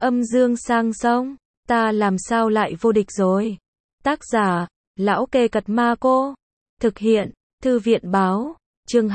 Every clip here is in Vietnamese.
Âm dương sang sông, ta làm sao lại vô địch rồi. Tác giả, Lão Kê Cật Ma Cô. Thực hiện, Thư viện Báo. Chương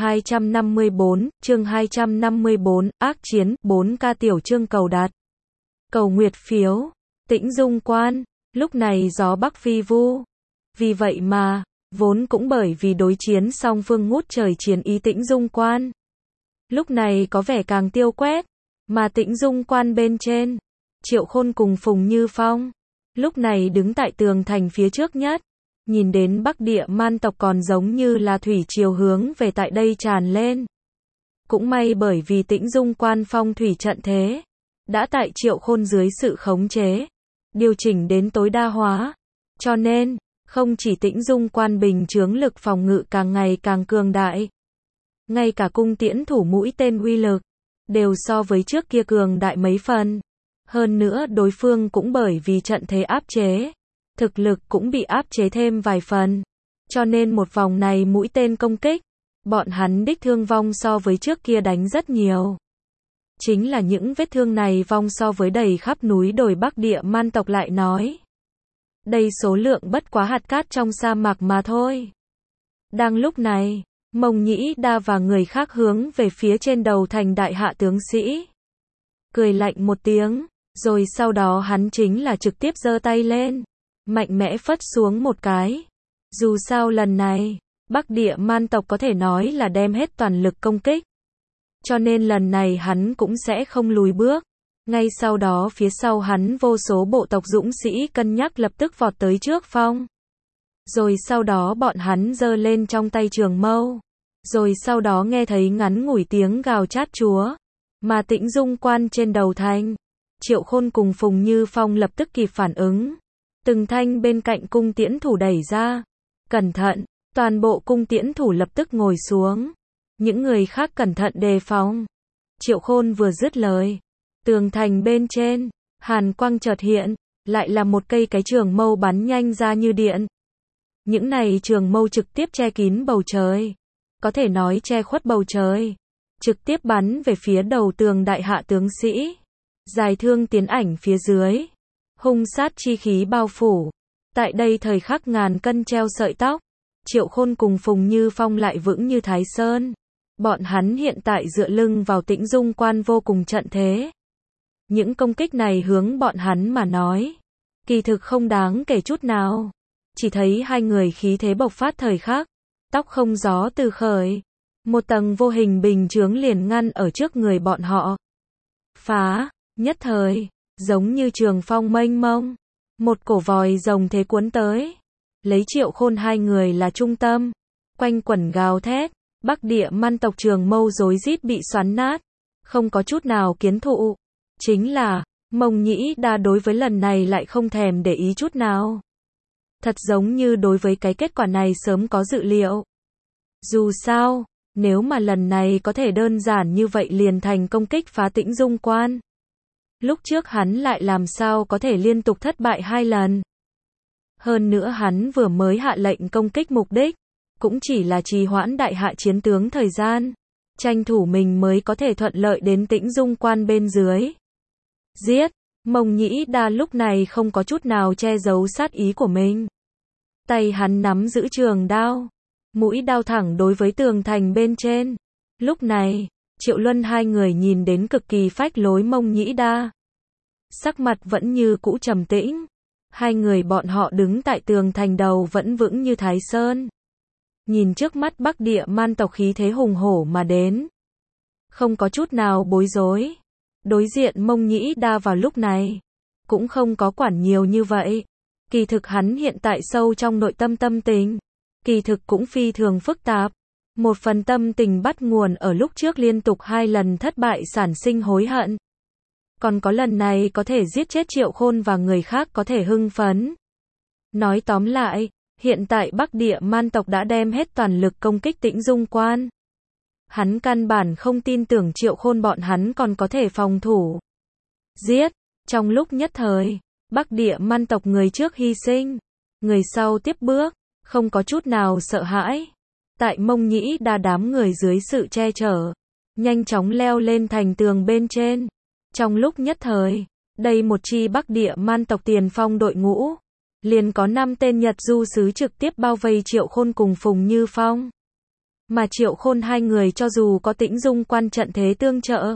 254, ác chiến, 4K tiểu chương cầu đạt. Cầu nguyệt phiếu, Tĩnh Dung Quan, lúc này gió bắc phi vu. Vì vậy mà, vốn cũng bởi vì đối chiến song phương ngút trời chiến ý Tĩnh Dung Quan. Lúc này có vẻ càng tiêu quét, mà Tĩnh Dung Quan bên trên, Triệu Khôn cùng Phùng Như Phong, lúc này đứng tại tường thành phía trước nhất, nhìn đến Bắc Địa Man tộc còn giống như là thủy triều hướng về tại đây tràn lên. Cũng may bởi vì Tĩnh Dung Quan phong thủy trận thế, đã tại Triệu Khôn dưới sự khống chế, điều chỉnh đến tối đa hóa, cho nên, không chỉ Tĩnh Dung Quan bình chướng lực phòng ngự càng ngày càng cường đại, ngay cả cung tiễn thủ mũi tên uy lực, đều so với trước kia cường đại mấy phần. Hơn nữa đối phương cũng bởi vì trận thế áp chế, thực lực cũng bị áp chế thêm vài phần. Cho nên một vòng này mũi tên công kích, bọn hắn đích thương vong so với trước kia đánh rất nhiều. Chính là những vết thương này vong so với đầy khắp núi đồi Bắc Địa Man tộc lại nói. Đây số lượng bất quá hạt cát trong sa mạc mà thôi. Đang lúc này, Mông Nhĩ Đa và người khác hướng về phía trên đầu thành đại hạ tướng sĩ. Cười lạnh một tiếng, rồi sau đó hắn chính là trực tiếp giơ tay lên, mạnh mẽ phất xuống một cái. Dù sao lần này, Bắc Địa Man tộc có thể nói là đem hết toàn lực công kích. Cho nên lần này hắn cũng sẽ không lùi bước. Ngay sau đó phía sau hắn vô số bộ tộc dũng sĩ cân nhắc lập tức vọt tới trước phong. Rồi sau đó bọn hắn giơ lên trong tay trường mâu. Rồi sau đó nghe thấy ngắn ngủi tiếng gào chát chúa. Mà Tĩnh Dung Quan trên đầu thành, Triệu Khôn cùng Phùng Như Phong lập tức kịp phản ứng. Từng thanh bên cạnh cung tiễn thủ đẩy ra. Cẩn thận, toàn bộ cung tiễn thủ lập tức ngồi xuống. Những người khác cẩn thận đề phòng. Triệu Khôn vừa dứt lời, tường thành bên trên, hàn quang chợt hiện, lại là một cây cái trường mâu bắn nhanh ra như điện. Những này trường mâu trực tiếp che kín bầu trời, có thể nói che khuất bầu trời, trực tiếp bắn về phía đầu tường đại hạ tướng sĩ. Dài thương tiến ảnh phía dưới, hung sát chi khí bao phủ. Tại đây thời khắc ngàn cân treo sợi tóc, Triệu Khôn cùng Phùng Như Phong lại vững như Thái Sơn. Bọn hắn hiện tại dựa lưng vào Tĩnh Dung Quan vô cùng trận thế. Những công kích này hướng bọn hắn mà nói, kỳ thực không đáng kể chút nào. Chỉ thấy hai người khí thế bộc phát thời khắc, tóc không gió từ khởi. Một tầng vô hình bình chướng liền ngăn ở trước người bọn họ. Phá, nhất thời, giống như trường phong mênh mông. Một cổ vòi rồng thế cuốn tới. Lấy Triệu Khôn hai người là trung tâm. Quanh quẩn gào thét, Bắc Địa Man tộc trường mâu rối rít bị xoắn nát. Không có chút nào kiến thụ. Chính là, Mông Nhĩ Đa đối với lần này lại không thèm để ý chút nào. Thật giống như đối với cái kết quả này sớm có dự liệu. Dù sao, nếu mà lần này có thể đơn giản như vậy liền thành công kích phá Tĩnh Dung Quan. Lúc trước hắn lại làm sao có thể liên tục thất bại 2 lần. Hơn nữa hắn vừa mới hạ lệnh công kích mục đích, cũng chỉ là trì hoãn đại hạ chiến tướng thời gian. Tranh thủ mình mới có thể thuận lợi đến Tĩnh Dung Quan bên dưới. Giết! Mông Nhĩ Đa lúc này không có chút nào che giấu sát ý của mình. Tay hắn nắm giữ trường đao. Mũi đao thẳng đối với tường thành bên trên. Lúc này, Triệu Luân hai người nhìn đến cực kỳ phách lối Mông Nhĩ Đa. Sắc mặt vẫn như cũ trầm tĩnh. Hai người bọn họ đứng tại tường thành đầu vẫn vững như Thái Sơn. Nhìn trước mắt Bắc Địa Man tộc khí thế hùng hổ mà đến. Không có chút nào bối rối. Đối diện Mông Nhĩ Đa vào lúc này, cũng không có quản nhiều như vậy. Kỳ thực hắn hiện tại sâu trong nội tâm tâm tình, kỳ thực cũng phi thường phức tạp. Một phần tâm tình bắt nguồn ở lúc trước liên tục 2 lần thất bại sản sinh hối hận. Còn có lần này có thể giết chết Triệu Khôn và người khác có thể hưng phấn. Nói tóm lại, hiện tại Bắc Địa Man tộc đã đem hết toàn lực công kích Tĩnh Dung Quan. Hắn căn bản không tin tưởng Triệu Khôn bọn hắn còn có thể phòng thủ. Giết! Trong lúc nhất thời, Bắc Địa Man tộc người trước hy sinh, người sau tiếp bước, không có chút nào sợ hãi. Tại Mông Nhĩ Đa đám người dưới sự che chở, nhanh chóng leo lên thành tường bên trên. Trong lúc nhất thời, Đây một chi Bắc Địa Man tộc tiền phong đội ngũ, liền có 5 tên Nhật du sứ trực tiếp bao vây Triệu Khôn cùng Phùng Như Phong. Mà Triệu Khôn hai người cho dù có Tĩnh Dung Quan trận thế tương trợ,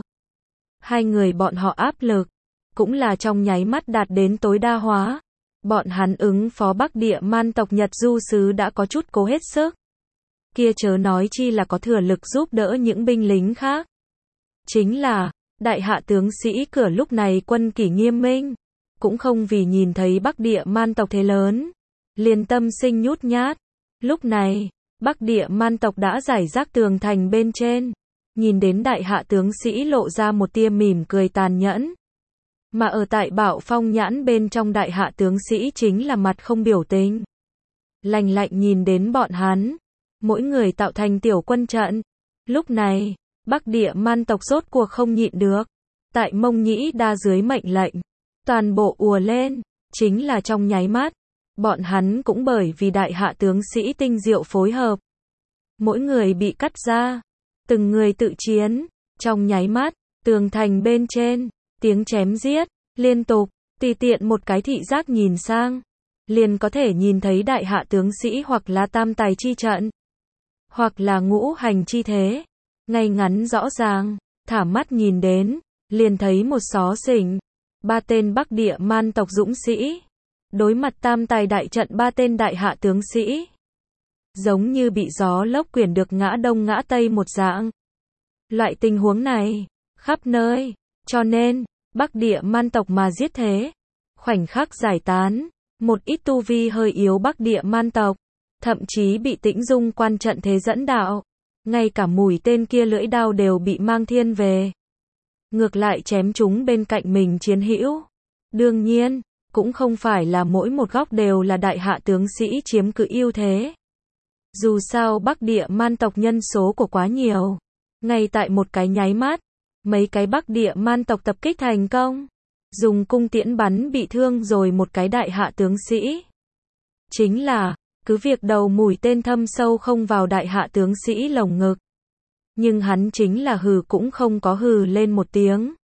hai người bọn họ áp lực cũng là trong nháy mắt đạt đến tối đa hóa. Bọn hắn ứng phó Bắc Địa Man tộc Nhật du sứ đã có chút cố hết sức. Kia chớ nói chi là có thừa lực giúp đỡ những binh lính khác. Chính là, đại hạ tướng sĩ cửa lúc này quân kỷ nghiêm minh, cũng không vì nhìn thấy Bắc Địa Man tộc thế lớn, liền tâm sinh nhút nhát. Lúc này, Bắc Địa Man tộc đã giải rác tường thành bên trên, nhìn đến đại hạ tướng sĩ lộ ra một tia mỉm cười tàn nhẫn. Mà ở tại Bảo Phong nhãn bên trong đại hạ tướng sĩ chính là mặt không biểu tình. Lạnh lạnh nhìn đến bọn hắn, mỗi người tạo thành tiểu quân trận. Lúc này, Bắc Địa Man tộc rốt cuộc không nhịn được, tại Mông Nhĩ Đa dưới mệnh lệnh, toàn bộ ùa lên, chính là trong nháy mắt, bọn hắn cũng bởi vì đại hạ tướng sĩ tinh diệu phối hợp, mỗi người bị cắt ra, từng người tự chiến, trong nháy mắt, tường thành bên trên, tiếng chém giết, liên tục, tùy tiện một cái thị giác nhìn sang, liền có thể nhìn thấy đại hạ tướng sĩ hoặc là tam tài chi trận, hoặc là ngũ hành chi thế, ngay ngắn rõ ràng, thả mắt nhìn đến, liền thấy một xó xỉnh, 3 tên Bắc Địa Man tộc dũng sĩ, đối mặt tam tài đại trận 3 tên đại hạ tướng sĩ, giống như bị gió lốc quyển được ngã đông ngã tây một dạng. Loại tình huống này, khắp nơi, cho nên, Bắc Địa Man tộc mà giết thế, khoảnh khắc giải tán, một ít tu vi hơi yếu Bắc Địa Man tộc, thậm chí bị Tĩnh Dung Quan trận thế dẫn đạo, ngay cả mũi tên kia lưỡi đao đều bị mang thiên về. Ngược lại chém chúng bên cạnh mình chiến hữu. Đương nhiên, cũng không phải là mỗi một góc đều là đại hạ tướng sĩ chiếm cứ ưu thế. Dù sao Bắc Địa Man tộc nhân số của quá nhiều, ngay tại một cái nháy mắt, mấy cái Bắc Địa Man tộc tập kích thành công, dùng cung tiễn bắn bị thương rồi một cái đại hạ tướng sĩ. Chính là, cứ việc đầu mũi tên thâm sâu không vào đại hạ tướng sĩ lồng ngực, nhưng hắn chính là hừ cũng không có hừ lên một tiếng.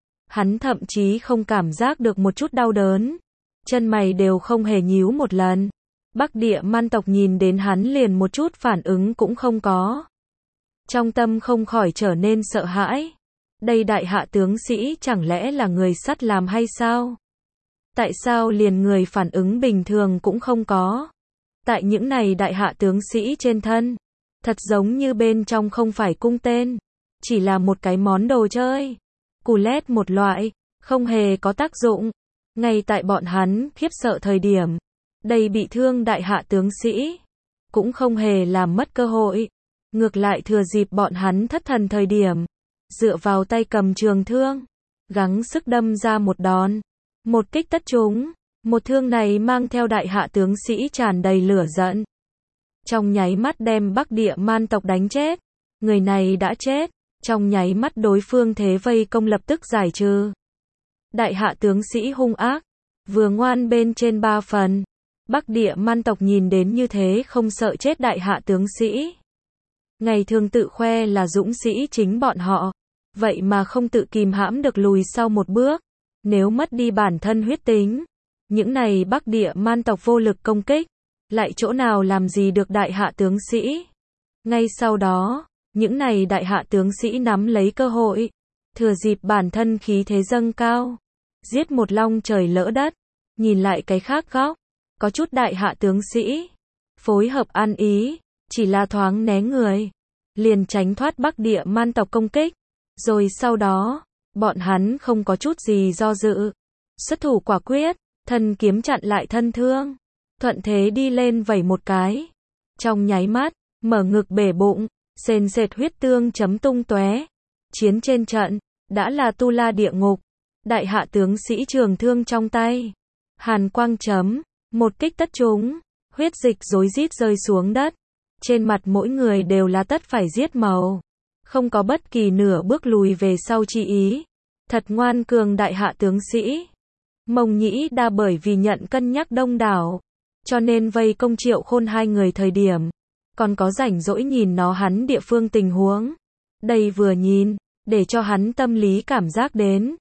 Hắn thậm chí không cảm giác được một chút đau đớn, chân mày đều không hề nhíu một lần. Bắc Địa Man tộc nhìn đến hắn liền một chút phản ứng cũng không có. Trong tâm không khỏi trở nên sợ hãi. Đây đại hạ tướng sĩ chẳng lẽ là người sắt làm hay sao? Tại sao liền người phản ứng bình thường cũng không có? Tại những này đại hạ tướng sĩ trên thân, thật giống như bên trong không phải cung tên, chỉ là một cái món đồ chơi, cù lét một loại, không hề có tác dụng. Ngay tại bọn hắn khiếp sợ thời điểm, đây bị thương đại hạ tướng sĩ, cũng không hề làm mất cơ hội, ngược lại thừa dịp bọn hắn thất thần thời điểm, dựa vào tay cầm trường thương, gắng sức đâm ra một đòn, một kích tất trúng, một thương này mang theo đại hạ tướng sĩ tràn đầy lửa giận. Trong nháy mắt đem Bắc Địa Man tộc đánh chết, người này đã chết, trong nháy mắt đối phương thế vây công lập tức giải trừ. Đại hạ tướng sĩ hung ác, vừa ngoan bên trên 3 phần. Bắc Địa Man tộc nhìn đến như thế không sợ chết đại hạ tướng sĩ. Ngày thường tự khoe là dũng sĩ chính bọn họ, vậy mà không tự kìm hãm được lùi sau một bước. Nếu mất đi bản thân huyết tính, những này Bắc Địa Man tộc vô lực công kích, lại chỗ nào làm gì được đại hạ tướng sĩ. Ngay sau đó, những này đại hạ tướng sĩ nắm lấy cơ hội, thừa dịp bản thân khí thế dâng cao, giết một long trời lỡ đất. Nhìn lại cái khác góc, có chút đại hạ tướng sĩ phối hợp ăn ý, chỉ là thoáng né người, liền tránh thoát Bắc Địa Man tộc công kích. Rồi sau đó, bọn hắn không có chút gì do dự, xuất thủ quả quyết, thân kiếm chặn lại thân thương, thuận thế đi lên vẩy một cái. Trong nháy mắt, mở ngực bể bụng, sền sệt huyết tương chấm tung tóe. Chiến trên trận, đã là tu la địa ngục. Đại hạ tướng sĩ trường thương trong tay, hàn quang chấm, một kích tất trúng, huyết dịch rối rít rơi xuống đất. Trên mặt mỗi người đều là tất phải giết màu, không có bất kỳ nửa bước lùi về sau chi ý. Thật ngoan cường đại hạ tướng sĩ. Mông Nhĩ Đa bởi vì nhận cân nhắc đông đảo, cho nên vây công Triệu Khôn hai người thời điểm, còn có rảnh rỗi nhìn nó hắn địa phương tình huống. Đây vừa nhìn, để cho hắn tâm lý cảm giác đến.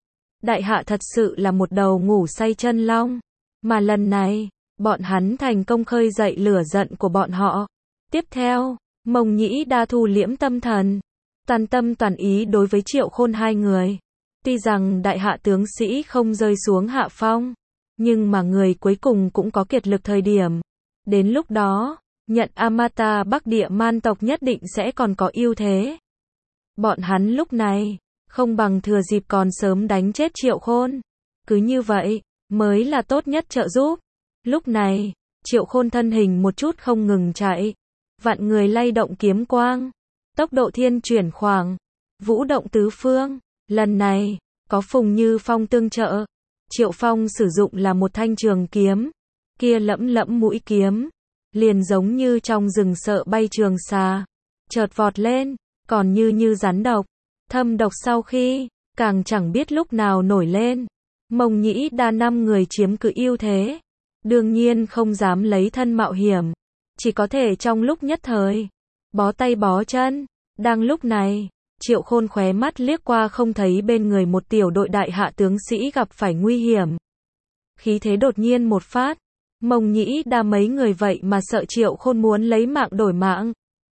Đại hạ thật sự là một đầu ngủ say chân long. Mà lần này, bọn hắn thành công khơi dậy lửa giận của bọn họ. Tiếp theo, Mông Nhĩ Đa thu liễm tâm thần, toàn tâm toàn ý đối với Triệu Khôn hai người. Tuy rằng đại hạ tướng sĩ không rơi xuống hạ phong, nhưng mà người cuối cùng cũng có kiệt lực thời điểm. Đến lúc đó, nhận Amata Bắc Địa Man tộc nhất định sẽ còn có ưu thế. Bọn hắn lúc này, không bằng thừa dịp còn sớm đánh chết Triệu Khôn. Cứ như vậy, mới là tốt nhất trợ giúp. Lúc này, Triệu Khôn thân hình một chút không ngừng chạy. Vạn người lay động kiếm quang. Tốc độ thiên chuyển khoảng. Vũ động tứ phương. Lần này, có Phùng Như Phong tương trợ. Triệu Phong sử dụng là một thanh trường kiếm. Kia lẫm lẫm mũi kiếm. Liền giống như trong rừng sợ bay trường xà. Chợt vọt lên, còn như rắn độc. Thâm độc sau khi, càng chẳng biết lúc nào nổi lên. Mông Nhĩ Đa 5 người chiếm cứ ưu thế. Đương nhiên không dám lấy thân mạo hiểm. Chỉ có thể trong lúc nhất thời. Bó tay bó chân. Đang lúc này, Triệu Khôn khóe mắt liếc qua không thấy bên người một tiểu đội đại hạ tướng sĩ gặp phải nguy hiểm. Khí thế đột nhiên một phát. Mông Nhĩ Đa mấy người vậy mà sợ Triệu Khôn muốn lấy mạng đổi mạng.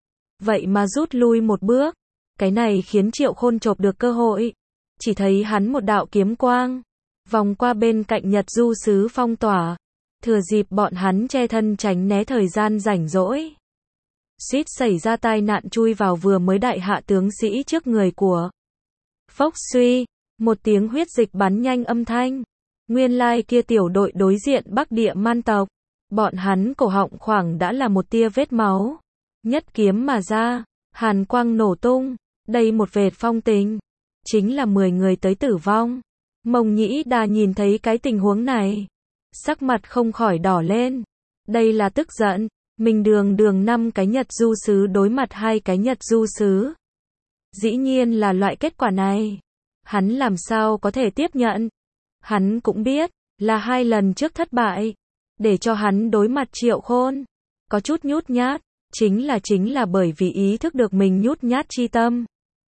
Vậy mà rút lui một bước. Cái này khiến Triệu Khôn chộp được cơ hội. Chỉ thấy hắn một đạo kiếm quang. Vòng qua bên cạnh Nhật Du Sứ phong tỏa. Thừa dịp bọn hắn che thân tránh né thời gian rảnh rỗi. Suýt xảy ra tai nạn chui vào vừa mới đại hạ tướng sĩ trước người của. Phốc suy. Một tiếng huyết dịch bắn nhanh âm thanh. Nguyên lai kia tiểu đội đối diện Bắc Địa Man tộc. Bọn hắn cổ họng khoảng đã là một tia vết máu. Nhất kiếm mà ra. Hàn quang nổ tung. Đây một vệt phong tình. Chính là 10 người tới tử vong. Mông Nhĩ Đa nhìn thấy cái tình huống này. Sắc mặt không khỏi đỏ lên. Đây là tức giận. Mình đường 5 cái Nhật Du Sứ đối mặt 2 cái Nhật Du Sứ. Dĩ nhiên là loại kết quả này. Hắn làm sao có thể tiếp nhận. Hắn cũng biết, là 2 lần trước thất bại. Để cho hắn đối mặt Triệu Khôn. Có chút nhút nhát. Chính là bởi vì ý thức được mình nhút nhát chi tâm.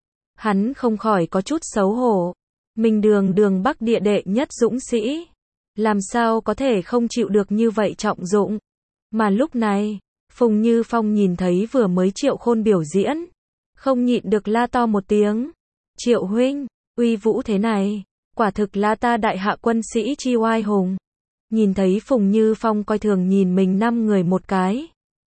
Hắn không khỏi có chút xấu hổ. Mình đường Bắc Địa đệ nhất dũng sĩ. Làm sao có thể không chịu được như vậy trọng dụng. Mà lúc này, Phùng Như Phong nhìn thấy vừa mới Triệu Khôn biểu diễn. Không nhịn được la to một tiếng. Triệu huynh, uy vũ thế này. Quả thực là ta đại hạ quân sĩ chi oai hùng. Nhìn thấy Phùng Như Phong coi thường nhìn mình 5 người một cái.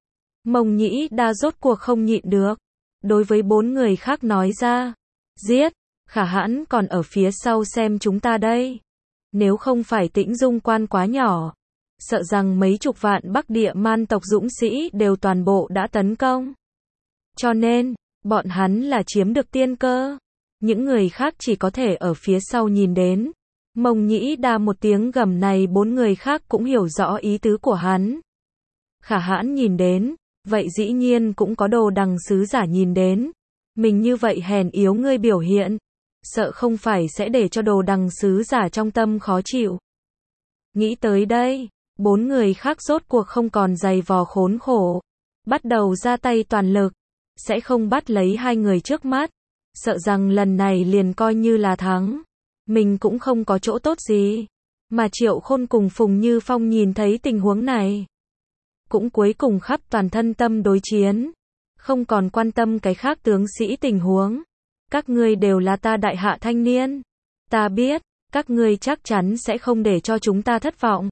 Mông Nhĩ Đa rốt cuộc không nhịn được. Đối với 4 người khác nói ra. Giết, Khả Hãn còn ở phía sau xem chúng ta đây. Nếu không phải Tĩnh Dung quan quá nhỏ. Sợ rằng mấy chục vạn Bắc Địa Man tộc dũng sĩ đều toàn bộ đã tấn công. Cho nên, bọn hắn là chiếm được tiên cơ. Những người khác chỉ có thể ở phía sau nhìn đến. Mông Nhĩ Đa một tiếng gầm này 4 người khác cũng hiểu rõ ý tứ của hắn. Khả Hãn nhìn đến. Vậy dĩ nhiên cũng có Đồ Đằng sứ giả nhìn đến. Mình như vậy hèn yếu ngươi biểu hiện. Sợ không phải sẽ để cho Đồ Đằng sứ giả trong tâm khó chịu. Nghĩ tới đây, 4 người khác rốt cuộc không còn giày vò khốn khổ. Bắt đầu ra tay toàn lực. Sẽ không bắt lấy 2 người trước mắt. Sợ rằng lần này liền coi như là thắng. Mình cũng không có chỗ tốt gì. Mà Triệu Khôn cùng Phùng Như Phong nhìn thấy tình huống này. Cũng cuối cùng khắp toàn thân tâm đối chiến. Không còn quan tâm cái khác tướng sĩ tình huống. Các ngươi đều là ta đại hạ thanh niên. Ta biết, các ngươi chắc chắn sẽ không để cho chúng ta thất vọng.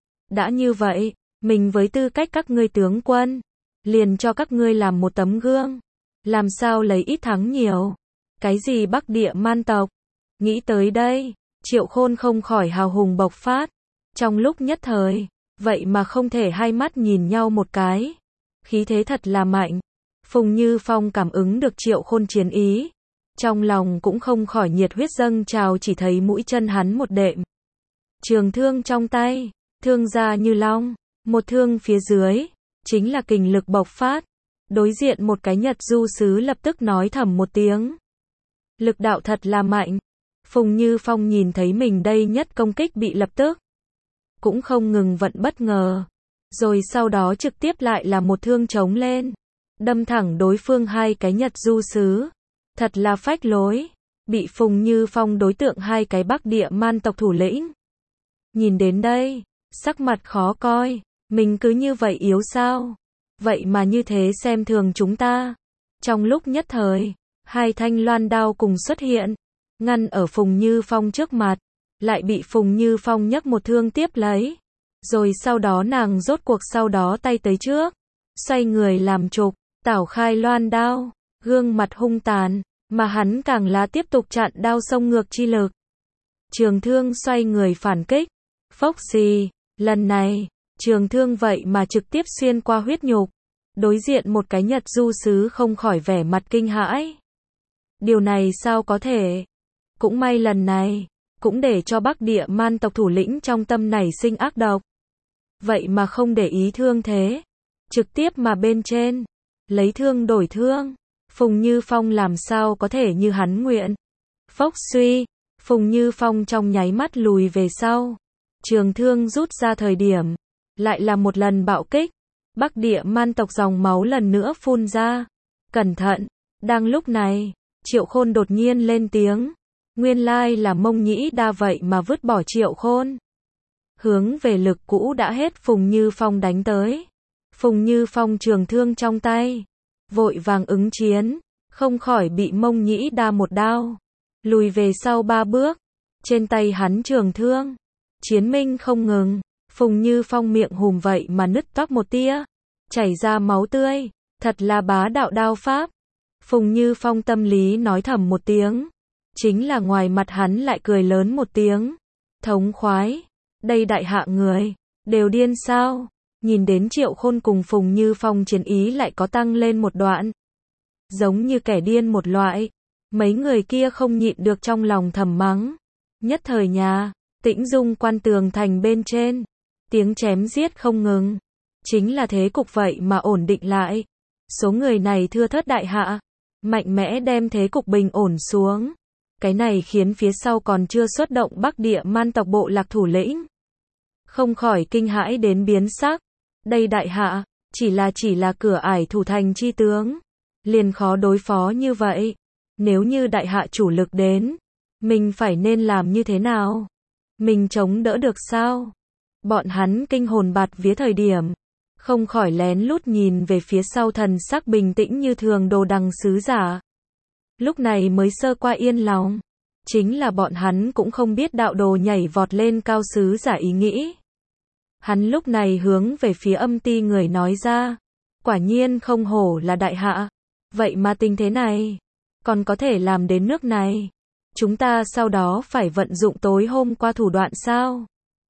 Đã như vậy, mình với tư cách các ngươi tướng quân. Liền cho các ngươi làm một tấm gương. Làm sao lấy ít thắng nhiều. Cái gì Bắc Địa Man tộc. Nghĩ tới đây, Triệu Khôn không khỏi hào hùng bộc phát. Trong lúc nhất thời. Vậy mà không thể hai mắt nhìn nhau một cái. Khí thế thật là mạnh. Phùng Như Phong cảm ứng được Triệu Khôn chiến ý. Trong lòng cũng không khỏi nhiệt huyết dâng trào chỉ thấy mũi chân hắn một đệm. Trường thương trong tay. Thương ra như long. Một thương phía dưới. Chính là kình lực bộc phát. Đối diện một cái Nhật Du Sứ lập tức nói thầm một tiếng. Lực đạo thật là mạnh. Phùng Như Phong nhìn thấy mình đây nhất công kích bị lập tức. Cũng không ngừng vận bất ngờ. Rồi sau đó trực tiếp lại là một thương trống lên. Đâm thẳng đối phương 2 cái Nhật Du Sứ. Thật là phách lối. bị Phùng Như Phong đối tượng hai cái Bắc Địa man tộc thủ lĩnh. Nhìn đến đây, sắc mặt khó coi, mình cứ như vậy yếu sao? Vậy mà như thế xem thường chúng ta. Trong lúc nhất thời, hai thanh loan đao cùng xuất hiện, ngăn ở Phùng Như Phong trước mặt, lại bị Phùng Như Phong nhấc một thương tiếp lấy. Rồi sau đó nàng rốt cuộc sau đó tay tới trước, xoay người làm trục, tảo khai loan đao, gương mặt hung tàn, mà hắn càng là tiếp tục chặn đao xông ngược chi lực. Trường thương xoay người phản kích, phốc xì, lần này, trường thương vậy mà trực tiếp xuyên qua huyết nhục. Đối diện một cái Nhật du sứ không khỏi vẻ mặt kinh hãi. Điều này sao có thể? Cũng may lần này, cũng để cho Bắc Địa man tộc thủ lĩnh trong tâm nảy sinh ác độc. Vậy mà không để ý thương thế, trực tiếp mà bên trên, lấy thương đổi thương. Phùng Như Phong làm sao có thể như hắn nguyện. Phốc suy, Phùng Như Phong trong nháy mắt lùi về sau. Trường thương rút ra thời điểm, lại là một lần bạo kích. Bắc Địa man tộc dòng máu lần nữa phun ra. Cẩn thận, đang lúc này, Triệu Khôn đột nhiên lên tiếng. Nguyên lai là Mông Nhĩ Đa vậy mà vứt bỏ Triệu Khôn. Hướng về lực cũ đã hết Phùng Như Phong đánh tới. Phùng Như Phong trường thương trong tay, vội vàng ứng chiến, không khỏi bị Mông Nhĩ Đa một đao, lùi về sau 3 bước. Trên tay hắn trường thương, chiến minh không ngừng. Phùng Như Phong miệng hùm vậy mà nứt toác một tia, chảy ra máu tươi, thật là bá đạo đao pháp. Phùng Như Phong tâm lý nói thầm một tiếng, chính là ngoài mặt hắn lại cười lớn một tiếng. Thống khoái, đây đại hạ người, đều điên sao? Nhìn đến Triệu Khôn cùng Phùng Như Phong chiến ý lại có tăng lên một đoạn. Giống như kẻ điên một loại, mấy người kia không nhịn được trong lòng thầm mắng. Nhất thời nhà, Tĩnh Dung quan tường thành bên trên, tiếng chém giết không ngừng. Chính là thế cục vậy mà ổn định lại. Số người này thưa thớt đại hạ, mạnh mẽ đem thế cục bình ổn xuống. Cái này khiến phía sau còn chưa xuất động Bắc Địa man tộc bộ lạc thủ lĩnh không khỏi kinh hãi đến biến sắc. Đây đại hạ, chỉ là cửa ải thủ thành chi tướng, liền khó đối phó như vậy. Nếu như đại hạ chủ lực đến, mình phải nên làm như thế nào? Mình chống đỡ được sao? Bọn hắn kinh hồn bạt vía thời điểm, không khỏi lén lút nhìn về phía sau, thần sắc bình tĩnh như thường Đồ Đằng sứ giả. Lúc này mới sơ qua yên lòng, chính là bọn hắn cũng không biết đạo đồ nhảy vọt lên cao sứ giả ý nghĩ. Hắn lúc này hướng về phía Âm Ti người nói ra, quả nhiên không hổ là đại hạ, vậy mà tình thế này, còn có thể làm đến nước này. Chúng ta sau đó phải vận dụng tối hôm qua thủ đoạn sao?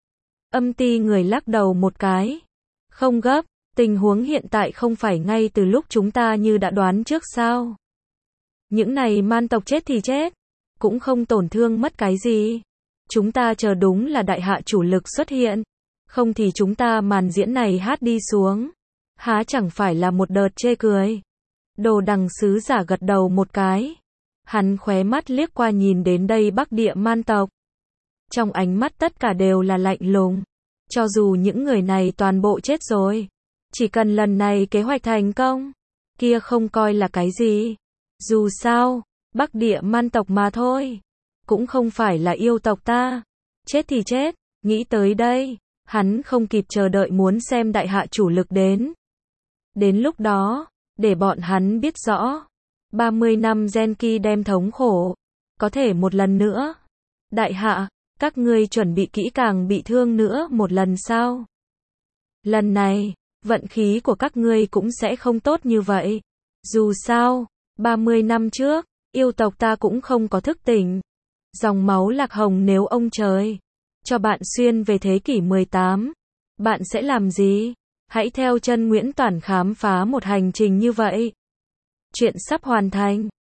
Âm Ti người lắc đầu một cái, không gấp, tình huống hiện tại không phải ngay từ lúc chúng ta như đã đoán trước sao? Những này man tộc chết thì chết, cũng không tổn thương mất cái gì. Chúng ta chờ đúng là đại hạ chủ lực xuất hiện, không thì chúng ta màn diễn này hát đi xuống, há chẳng phải là một đợt chê cười. Đồ Đằng sứ giả gật đầu một cái, hắn khóe mắt liếc qua nhìn đến đây Bắc Địa man tộc. Trong ánh mắt tất cả đều là lạnh lùng, cho dù những người này toàn bộ chết rồi, chỉ cần lần này kế hoạch thành công, kia không coi là cái gì. Dù sao, Bắc Địa man tộc mà thôi, cũng không phải là yêu tộc ta. Chết thì chết, nghĩ tới đây, hắn không kịp chờ đợi muốn xem đại hạ chủ lực đến. Đến lúc đó, để bọn hắn biết rõ, 30 năm Genki đem thống khổ, có thể một lần nữa. Đại hạ, các ngươi chuẩn bị kỹ càng bị thương nữa một lần sao? Lần này, vận khí của các ngươi cũng sẽ không tốt như vậy. Dù sao, 30 năm trước, yêu tộc ta cũng không có thức tỉnh. Dòng máu Lạc Hồng nếu ông trời cho bạn xuyên về thế kỷ 18, bạn sẽ làm gì? Hãy theo chân Nguyễn Toản khám phá một hành trình như vậy. Chuyện sắp hoàn thành.